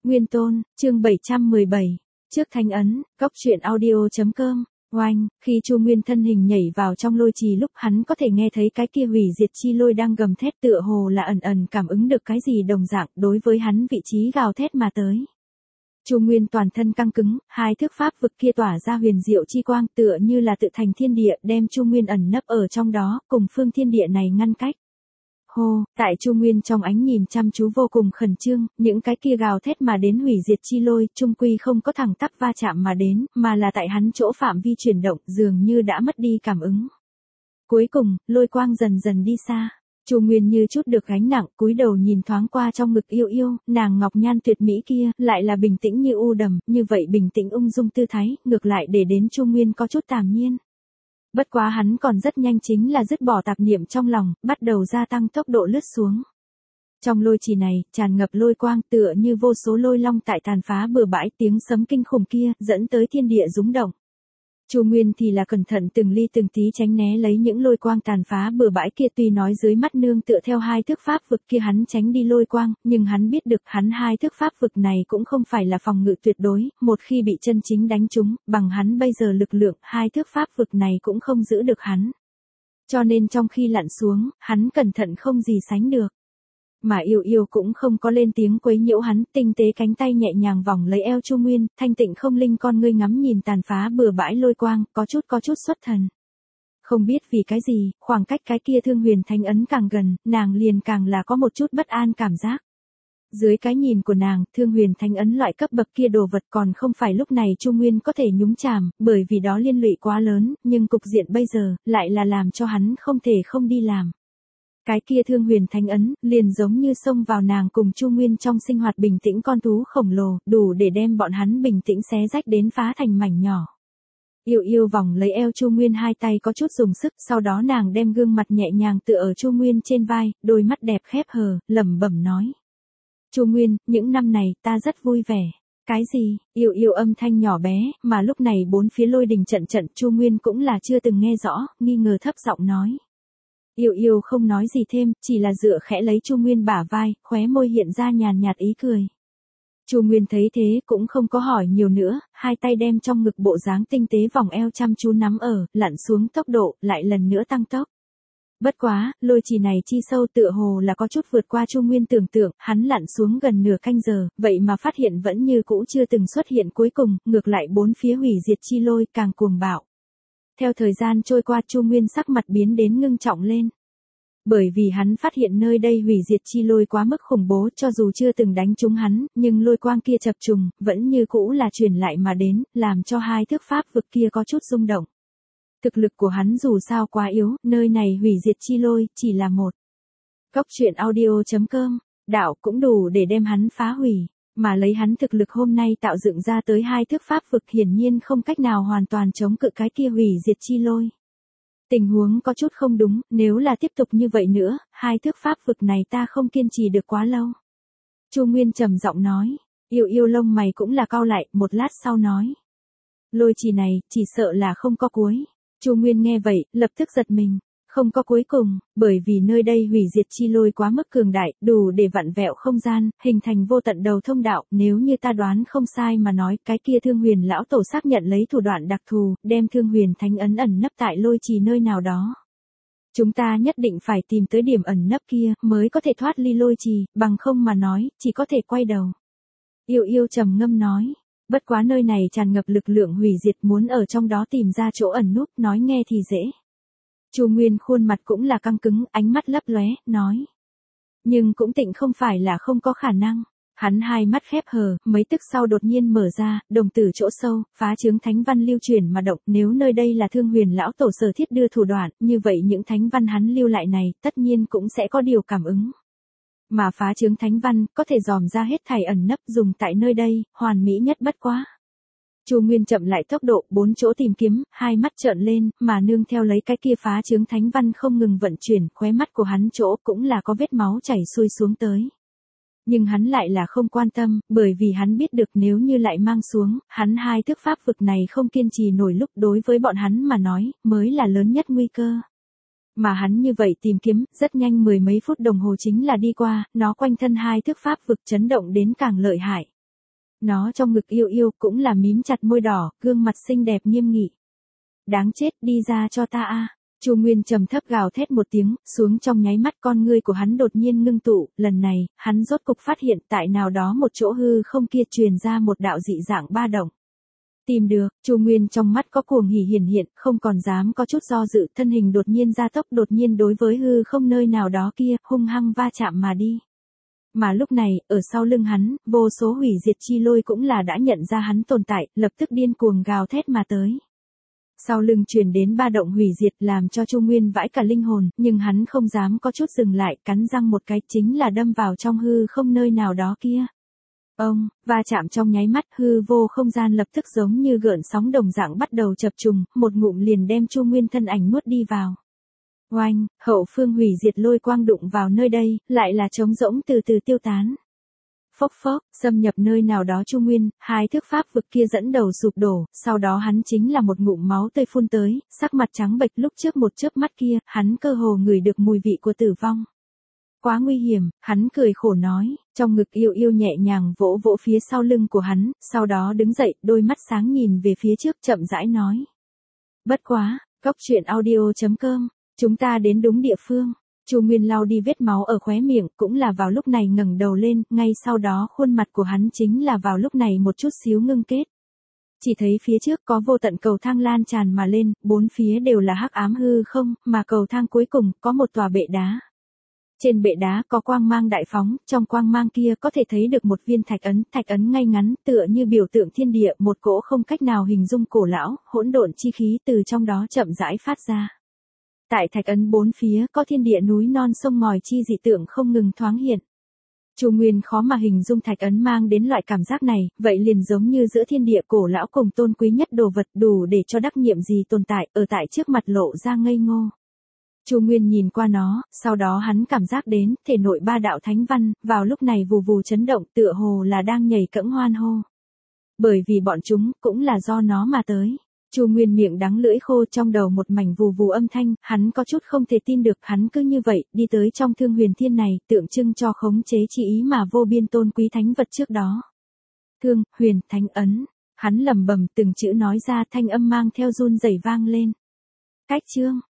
Nguyên Tôn, chương 717. Trước Thánh Ấn, Cốc truyện audio.com. Oanh, khi Chu Nguyên thân hình nhảy vào trong lôi trì lúc hắn có thể nghe thấy cái kia hủy diệt chi lôi đang gầm thét tựa hồ là ẩn ẩn cảm ứng được cái gì đồng dạng đối với hắn vị trí gào thét mà tới. Chu Nguyên toàn thân căng cứng, hai thước pháp vực kia tỏa ra huyền diệu chi quang tựa như là tự thành thiên địa đem Chu Nguyên ẩn nấp ở trong đó, cùng phương thiên địa này ngăn cách. Hô, tại Chu Nguyên trong ánh nhìn chăm chú vô cùng khẩn trương, những cái kia gào thét mà đến hủy diệt chi lôi, chung quy không có thẳng tắp va chạm mà đến, mà là tại hắn chỗ phạm vi chuyển động, dường như đã mất đi cảm ứng. Cuối cùng, lôi quang dần dần đi xa. Chu Nguyên như chút được gánh nặng, cúi đầu nhìn thoáng qua trong ngực yêu yêu, nàng ngọc nhan tuyệt mỹ kia, lại là bình tĩnh như u đầm, như vậy bình tĩnh ung dung tư thái, ngược lại để đến Chu Nguyên có chút tàm nhiên. Bất quá hắn còn rất nhanh chính là dứt bỏ tạp niệm trong lòng, bắt đầu gia tăng tốc độ lướt xuống. Trong lôi trì này, tràn ngập lôi quang tựa như vô số lôi long tại tàn phá bừa bãi, tiếng sấm kinh khủng kia, dẫn tới thiên địa rúng động. Chu Nguyên thì là cẩn thận từng ly từng tí tránh né lấy những lôi quang tàn phá bừa bãi kia, tuy nói dưới mắt nương tựa theo hai thước pháp vực kia hắn tránh đi lôi quang, nhưng hắn biết được hắn hai thước pháp vực này cũng không phải là phòng ngự tuyệt đối, một khi bị chân chính đánh trúng, bằng hắn bây giờ lực lượng, hai thước pháp vực này cũng không giữ được hắn. Cho nên trong khi lặn xuống, hắn cẩn thận không gì sánh được. Mà yêu yêu cũng không có lên tiếng quấy nhiễu hắn, tinh tế cánh tay nhẹ nhàng vòng lấy eo Chu Nguyên, thanh tịnh không linh con ngươi ngắm nhìn tàn phá bừa bãi lôi quang, có chút xuất thần. Không biết vì cái gì, khoảng cách cái kia Thương Huyền Thánh Ấn càng gần, nàng liền càng là có một chút bất an cảm giác. Dưới cái nhìn của nàng, Thương Huyền Thánh Ấn loại cấp bậc kia đồ vật còn không phải lúc này Chu Nguyên có thể nhúng chàm, bởi vì đó liên lụy quá lớn, nhưng cục diện bây giờ, lại là làm cho hắn không thể không đi làm. Cái kia Thương Huyền Thánh Ấn, liền giống như xông vào nàng cùng Chu Nguyên trong sinh hoạt bình tĩnh con thú khổng lồ, đủ để đem bọn hắn bình tĩnh xé rách đến phá thành mảnh nhỏ. Yêu yêu vòng lấy eo Chu Nguyên, hai tay có chút dùng sức, sau đó nàng đem gương mặt nhẹ nhàng tựa ở Chu Nguyên trên vai, đôi mắt đẹp khép hờ, lẩm bẩm nói. Chu Nguyên, những năm này, ta rất vui vẻ. Cái gì? Yêu yêu âm thanh nhỏ bé, mà lúc này bốn phía lôi đình trận trận, Chu Nguyên cũng là chưa từng nghe rõ, nghi ngờ thấp giọng nói. Yêu yêu không nói gì thêm, chỉ là dựa khẽ lấy Chu Nguyên bả vai, khóe môi hiện ra nhàn nhạt ý cười. Chu Nguyên thấy thế cũng không có hỏi nhiều nữa, hai tay đem trong ngực bộ dáng tinh tế vòng eo chăm chú nắm ở, lặn xuống tốc độ, lại lần nữa tăng tốc. Bất quá, lôi trì này chi sâu tựa hồ là có chút vượt qua Chu Nguyên tưởng tượng, hắn lặn xuống gần nửa canh giờ, vậy mà phát hiện vẫn như cũ chưa từng xuất hiện cuối cùng, ngược lại bốn phía hủy diệt chi lôi càng cuồng bạo. Theo thời gian trôi qua Chu Nguyên sắc mặt biến đến ngưng trọng lên. Bởi vì hắn phát hiện nơi đây hủy diệt chi lôi quá mức khủng bố, cho dù chưa từng đánh trúng hắn, nhưng lôi quang kia chập trùng, vẫn như cũ là truyền lại mà đến, làm cho hai thước pháp vực kia có chút rung động. Thực lực của hắn dù sao quá yếu, nơi này hủy diệt chi lôi, chỉ là một. Cốc truyện audio.com, đạo cũng đủ để đem hắn phá hủy. Mà lấy hắn thực lực hôm nay tạo dựng ra tới hai thước pháp vực hiển nhiên không cách nào hoàn toàn chống cự cái kia hủy diệt chi lôi. Tình huống có chút không đúng, nếu là tiếp tục như vậy nữa, hai thước pháp vực này ta không kiên trì được quá lâu. Chu Nguyên trầm giọng nói, yêu yêu lông mày cũng là cau lại, một lát sau nói. Lôi trì này, chỉ sợ là không có cuối. Chu Nguyên nghe vậy, lập tức giật mình. Không có cuối cùng, bởi vì nơi đây hủy diệt chi lôi quá mức cường đại, đủ để vặn vẹo không gian, hình thành vô tận đầu thông đạo, nếu như ta đoán không sai mà nói, cái kia Thương Huyền lão tổ xác nhận lấy thủ đoạn đặc thù, đem Thương Huyền Thánh Ấn ẩn nấp tại lôi trì nơi nào đó. Chúng ta nhất định phải tìm tới điểm ẩn nấp kia, mới có thể thoát ly lôi trì, bằng không mà nói, chỉ có thể quay đầu. Yêu yêu trầm ngâm nói, bất quá nơi này tràn ngập lực lượng hủy diệt, muốn ở trong đó tìm ra chỗ ẩn núp, nói nghe thì dễ. Chu Nguyên khuôn mặt cũng là căng cứng, ánh mắt lấp lóe, nói. Nhưng cũng tịnh không phải là không có khả năng. Hắn hai mắt khép hờ, mấy tức sau đột nhiên mở ra, đồng tử chỗ sâu, phá chướng thánh văn lưu truyền mà động, nếu nơi đây là Thương Huyền lão tổ sở thiết đưa thủ đoạn, như vậy những thánh văn hắn lưu lại này, tất nhiên cũng sẽ có điều cảm ứng. Mà phá chướng thánh văn, có thể dòm ra hết thảy ẩn nấp dùng tại nơi đây, hoàn mỹ nhất bất quá. Chu Nguyên chậm lại tốc độ, bốn chỗ tìm kiếm, hai mắt trợn lên, mà nương theo lấy cái kia phá chướng thánh văn không ngừng vận chuyển, khóe mắt của hắn chỗ cũng là có vết máu chảy xuôi xuống tới. Nhưng hắn lại là không quan tâm, bởi vì hắn biết được nếu như lại mang xuống, hắn hai thước pháp vực này không kiên trì nổi lúc đối với bọn hắn mà nói, mới là lớn nhất nguy cơ. Mà hắn như vậy tìm kiếm, rất nhanh mười mấy phút đồng hồ chính là đi qua, nó quanh thân hai thước pháp vực chấn động đến càng lợi hại. Nó trong ngực yêu yêu cũng là mím chặt môi đỏ, gương mặt xinh đẹp nghiêm nghị. Đáng chết, đi ra cho ta a. Chu Nguyên trầm thấp gào thét một tiếng, xuống trong nháy mắt con ngươi của hắn đột nhiên ngưng tụ, lần này, hắn rốt cục phát hiện tại nào đó một chỗ hư không kia truyền ra một đạo dị dạng ba động. Tìm được, Chu Nguyên trong mắt có cuồng hỉ hiển hiện, không còn dám có chút do dự, thân hình đột nhiên gia tốc đột nhiên đối với hư không nơi nào đó kia, hung hăng va chạm mà đi. Mà lúc này, ở sau lưng hắn, vô số hủy diệt chi lôi cũng là đã nhận ra hắn tồn tại, lập tức điên cuồng gào thét mà tới. Sau lưng truyền đến ba động hủy diệt làm cho Chu Nguyên vãi cả linh hồn, nhưng hắn không dám có chút dừng lại, cắn răng một cái chính là đâm vào trong hư không nơi nào đó kia. Ông, va chạm trong nháy mắt hư vô không gian lập tức giống như gợn sóng đồng dạng bắt đầu chập trùng, một ngụm liền đem Chu Nguyên thân ảnh nuốt đi vào. Oanh, hậu phương hủy diệt lôi quang đụng vào nơi đây, lại là trống rỗng từ từ tiêu tán. Phốc phốc, xâm nhập nơi nào đó Chu Nguyên, hai thước pháp vực kia dẫn đầu sụp đổ, sau đó hắn chính là một ngụm máu tươi phun tới, sắc mặt trắng bệch lúc trước một chớp mắt kia, hắn cơ hồ ngửi được mùi vị của tử vong. Quá nguy hiểm, hắn cười khổ nói, trong ngực yêu yêu nhẹ nhàng vỗ vỗ phía sau lưng của hắn, sau đó đứng dậy, đôi mắt sáng nhìn về phía trước chậm rãi nói. Bất quá, cóc truyện audio.com, chúng ta đến đúng địa phương. Chu Nguyên lau đi vết máu ở khóe miệng, cũng là vào lúc này ngẩng đầu lên, ngay sau đó khuôn mặt của hắn chính là vào lúc này một chút xíu ngưng kết. Chỉ thấy phía trước có vô tận cầu thang lan tràn mà lên, bốn phía đều là hắc ám hư không, mà cầu thang cuối cùng có một tòa bệ đá. Trên bệ đá có quang mang đại phóng, trong quang mang kia có thể thấy được một viên thạch ấn ngay ngắn tựa như biểu tượng thiên địa, một cỗ không cách nào hình dung cổ lão, hỗn độn chi khí từ trong đó chậm rãi phát ra. Tại thạch ấn bốn phía có thiên địa núi non sông ngòi chi dị tượng không ngừng thoáng hiện. Chu Nguyên khó mà hình dung thạch ấn mang đến loại cảm giác này, vậy liền giống như giữa thiên địa cổ lão cùng tôn quý nhất đồ vật đủ để cho đắc nhiệm gì tồn tại, ở tại trước mặt lộ ra ngây ngô. Chu Nguyên nhìn qua nó, sau đó hắn cảm giác đến, thể nội ba đạo thánh văn, vào lúc này vù vù chấn động tựa hồ là đang nhảy cẫng hoan hô. Bởi vì bọn chúng, cũng là do nó mà tới. Chu Nguyên miệng đắng lưỡi khô trong đầu một mảnh vù vù âm thanh, hắn có chút không thể tin được hắn cứ như vậy, đi tới trong Thương Huyền Thiên này, tượng trưng cho khống chế chi ý mà vô biên tôn quý thánh vật trước đó. Thương, Huyền, Thánh Ấn, hắn lẩm bẩm từng chữ nói ra thanh âm mang theo run rẩy vang lên. Cách chương.